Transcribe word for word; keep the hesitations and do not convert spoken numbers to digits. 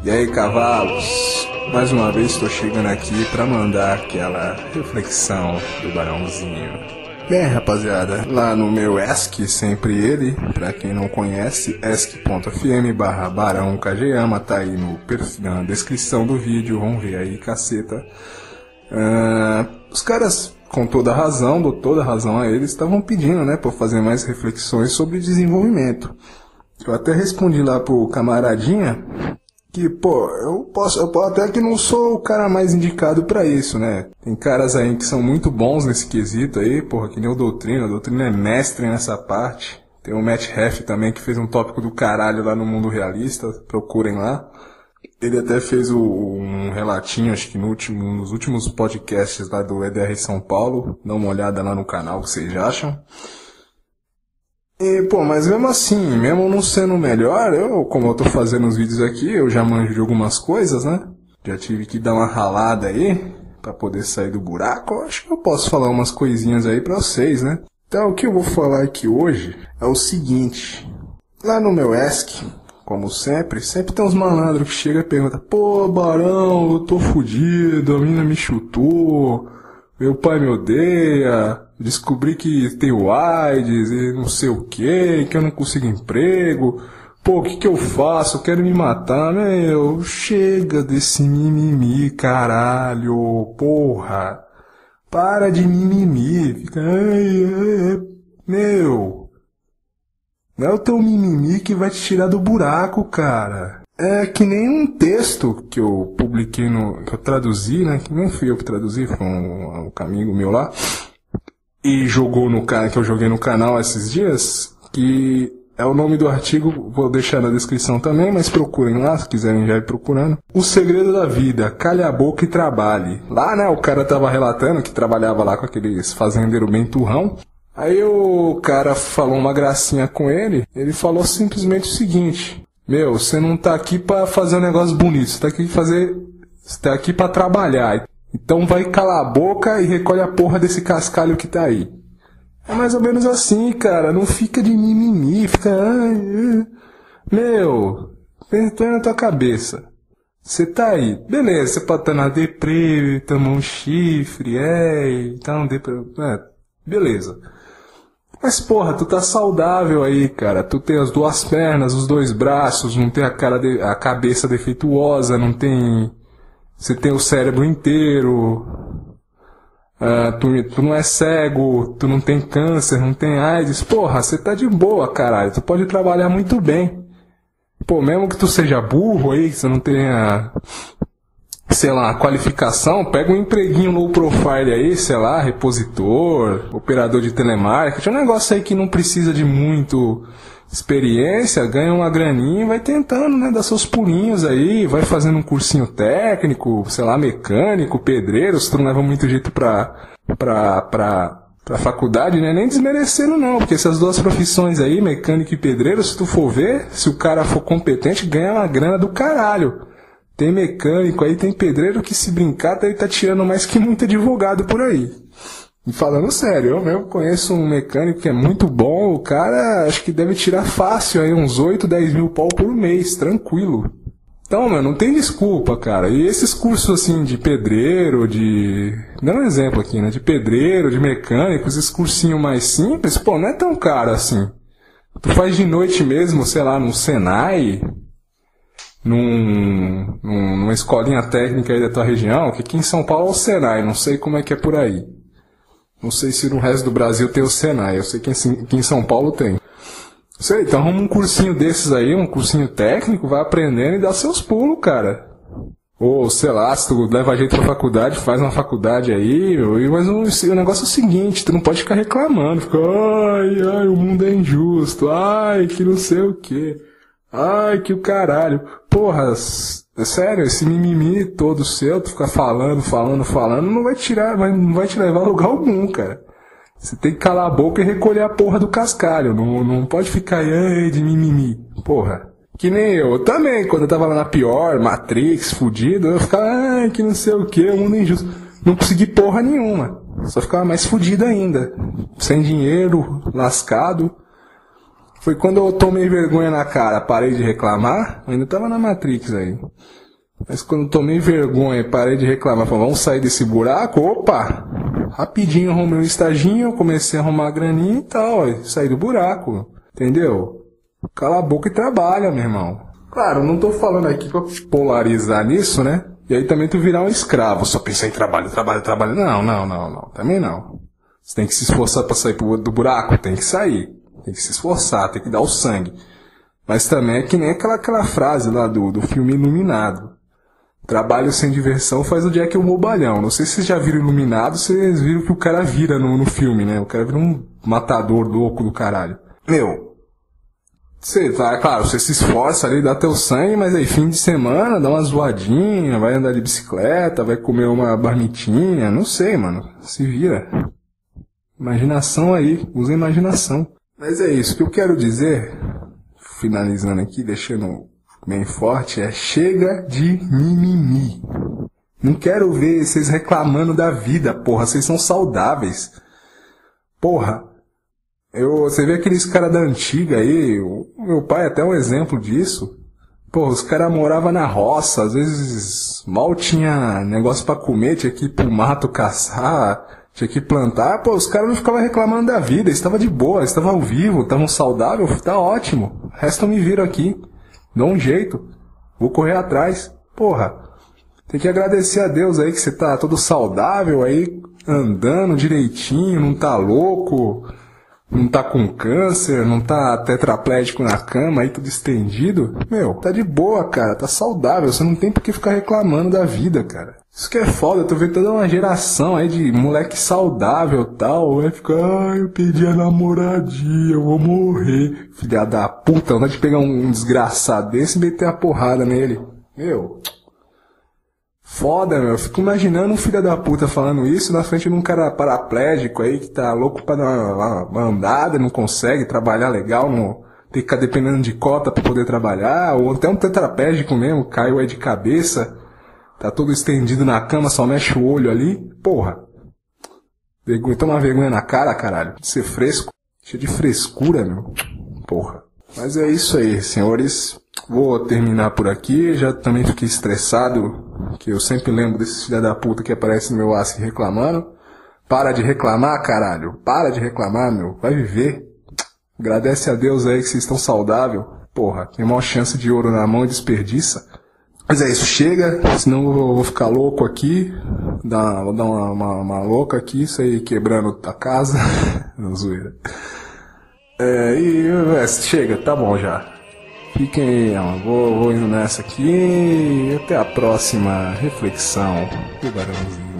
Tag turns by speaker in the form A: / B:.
A: E aí, cavalos? Mais uma vez estou chegando aqui para mandar aquela reflexão do Barãozinho. Bem, rapaziada, lá no meu Ask, sempre ele, pra quem não conhece, ask.fm barra Barão Kageyama, tá aí no perfil, na descrição do vídeo, vamos ver aí, caceta. Uh, os caras, com toda razão, dou toda razão a eles, estavam pedindo, né, pra eu fazer mais reflexões sobre desenvolvimento. Eu até respondi lá pro camaradinha que, pô, eu posso, eu até que não sou o cara mais indicado pra isso, né? Tem caras aí que são muito bons nesse quesito aí, porra, que nem o Doutrina, o Doutrina é mestre nessa parte. Tem o Matt Heff também, que fez um tópico do caralho lá no Mundo Realista, procurem lá. Ele até fez o, um relatinho, acho que no último, nos últimos podcasts lá do E D R São Paulo, dá uma olhada lá no canal, o que vocês acham. E, pô, mas mesmo assim, mesmo não sendo o melhor, eu, como eu tô fazendo os vídeos aqui, eu já manjo de algumas coisas, né? Já tive que dar uma ralada aí, pra poder sair do buraco. Eu acho que eu posso falar umas coisinhas aí pra vocês, né? Então, o que eu vou falar aqui hoje é o seguinte. Lá no meu Ask, como sempre, sempre tem uns malandros que chegam e perguntam: pô, Barão, eu tô fudido, a mina me chutou, meu pai me odeia, descobri que tenho AIDS e não sei o que, que eu não consigo emprego, pô, o que que eu faço? Eu quero me matar, meu, chega desse mimimi, caralho, porra, para de mimimi, fica, ai, ai, meu, não é o teu mimimi que vai te tirar do buraco, cara. É que nem um texto que eu publiquei no, que eu traduzi, né, que nem fui eu que traduzi, foi um, um amigo meu lá, e jogou no canal, que eu joguei no canal esses dias, que é o nome do artigo, vou deixar na descrição também, mas procurem lá, se quiserem já ir procurando. O segredo da vida, calha a boca e trabalhe. Lá, né, o cara tava relatando que trabalhava lá com aqueles fazendeiros bem turrão. Aí o cara falou uma gracinha com ele, ele falou simplesmente o seguinte: meu, você não tá aqui pra fazer um negócio bonito, você tá aqui pra fazer, você tá aqui pra trabalhar. Então vai calar a boca e recolhe a porra desse cascalho que tá aí. É mais ou menos assim, cara. Não fica de mimimi, fica... Ai, ai. Meu, põe na tua cabeça. Você tá aí. Beleza, você pode estar na deprê, tomar um chifre, é, tá no deprê... É, beleza. Mas, porra, tu tá saudável aí, cara. Tu tem as duas pernas, os dois braços, não tem a, cara de... a cabeça defeituosa, não tem... Você tem o cérebro inteiro, uh, tu, tu não é cego, tu não tem câncer, não tem AIDS. Porra, você tá de boa, caralho. Tu pode trabalhar muito bem. Pô, mesmo que tu seja burro aí, que você não tenha, sei lá, qualificação, pega um empreguinho low profile aí, sei lá, repositor, operador de telemarketing, um negócio aí que não precisa de muito experiência, ganha uma graninha e vai tentando, né, dar seus pulinhos aí, vai fazendo um cursinho técnico, sei lá, mecânico, pedreiro, se tu não leva muito jeito pra, pra, pra, pra faculdade, né, nem desmerecendo não, porque essas duas profissões aí, mecânico e pedreiro, se tu for ver, se o cara for competente, ganha uma grana do caralho. Tem mecânico aí, tem pedreiro que se brincar, deve tá tirando mais que muito advogado por aí. E falando sério, eu mesmo conheço um mecânico que é muito bom, o cara acho que deve tirar fácil aí uns oito, dez mil pau por mês, tranquilo. Então, mano, não tem desculpa, cara. E esses cursos assim de pedreiro, de... dando um exemplo aqui, né? De pedreiro, de mecânico, esses cursinhos mais simples, pô, não é tão caro assim. Tu faz de noite mesmo, sei lá, num Senai, num, num, numa escolinha técnica aí da tua região, que aqui em São Paulo é o Senai, não sei como é que é por aí. Não sei se no resto do Brasil tem o Senai, eu sei que aqui em São Paulo tem. Sei, então arruma um cursinho desses aí, um cursinho técnico, vai aprendendo e dá seus pulos, cara. Ou, sei lá, se tu leva jeito pra faculdade, faz uma faculdade aí, mas o, o negócio é o seguinte, tu não pode ficar reclamando, fica, ai, ai, o mundo é injusto, ai, que não sei o que, ai, que o caralho. Porra, é sério, esse mimimi todo seu, tu ficar falando, falando, falando, não vai tirar, vai, não vai te levar a lugar algum, cara. Você tem que calar a boca e recolher a porra do cascalho, não, não pode ficar aí de mimimi, porra. Que nem eu, eu também, quando eu tava lá na pior, Matrix, fudido, eu ficava, ai, que não sei o que, o mundo é injusto. Não consegui porra nenhuma, só ficava mais fudido ainda, sem dinheiro, lascado. Foi quando eu tomei vergonha na cara, parei de reclamar, eu ainda tava na Matrix aí. Mas quando eu tomei vergonha e parei de reclamar, falei, vamos sair desse buraco? Opa! Rapidinho arrumei um estaginho, comecei a arrumar a graninha e tal, ó, saí do buraco, entendeu? Cala a boca e trabalha, meu irmão. Claro, não tô falando aqui pra polarizar nisso, né? E aí também tu virar um escravo, só pensar em trabalho, trabalho, trabalho. Não, não, não, não, também não. Você tem que se esforçar pra sair do buraco, tem que sair. Tem que se esforçar, tem que dar o sangue. Mas também é que nem aquela, aquela frase lá do, do filme Iluminado. Trabalho sem diversão faz o Jack o bobalhão. Não sei se vocês já viram Iluminado, vocês viram que o cara vira no, no filme, né? O cara vira um matador louco do caralho. Meu, você vai, claro, você se esforça ali, dá teu sangue, mas aí fim de semana, dá uma zoadinha, vai andar de bicicleta, vai comer uma barmitinha, não sei, mano. Se vira. Imaginação aí, usa a imaginação. Mas é isso, o que eu quero dizer, finalizando aqui, deixando bem forte, é chega de mimimi. Não quero ver vocês reclamando da vida, porra, vocês são saudáveis. Porra, eu, você vê aqueles caras da antiga aí, o meu pai é até um exemplo disso. Porra, os caras moravam na roça, às vezes mal tinha negócio pra comer, tinha que ir pro mato caçar. Tinha que plantar, pô, os caras não ficavam reclamando da vida, eles estavam de boa, eles estavam vivos, estavam saudáveis, tá ótimo. O resto eu me viro aqui, dou um jeito, vou correr atrás. Porra, tem que agradecer a Deus aí que você tá todo saudável aí, andando direitinho, não tá louco, não tá com câncer, não tá tetraplégico na cama aí, tudo estendido. Meu, tá de boa, cara, tá saudável, você não tem por que ficar reclamando da vida, cara. Isso que é foda, tu vê toda uma geração aí de moleque saudável e tal, vai ficar, ai, eu perdi a namoradinha, eu vou morrer. Filha da puta, anda de pegar um desgraçado desse e meter a porrada nele. Meu, foda, meu, eu fico imaginando um filho da puta falando isso na frente de um cara paraplégico aí que tá louco pra dar uma, uma andada, não consegue trabalhar legal, não, tem que ficar dependendo de cota pra poder trabalhar, ou até um tetraplégico mesmo, caiu aí de cabeça. Tá todo estendido na cama, só mexe o olho ali. Porra. Vergonha, toma vergonha na cara, caralho. De ser fresco. Cheio de frescura, meu. Porra. Mas é isso aí, senhores. Vou terminar por aqui. Já também fiquei estressado. Que eu sempre lembro desses filha da puta que aparece no meu ASC reclamando. Para de reclamar, caralho. Para de reclamar, meu. Vai viver. Agradece a Deus aí que vocês estão saudáveis. Porra, tem maior chance de ouro na mão e desperdiça. Mas é isso, chega, senão eu vou ficar louco aqui, dar, vou dar uma, uma, uma louca aqui, sair quebrando a casa, não zoeira. É, e é, chega, tá bom já. Fiquem aí, ó, vou, vou indo nessa aqui, até a próxima reflexão do Barãozinho.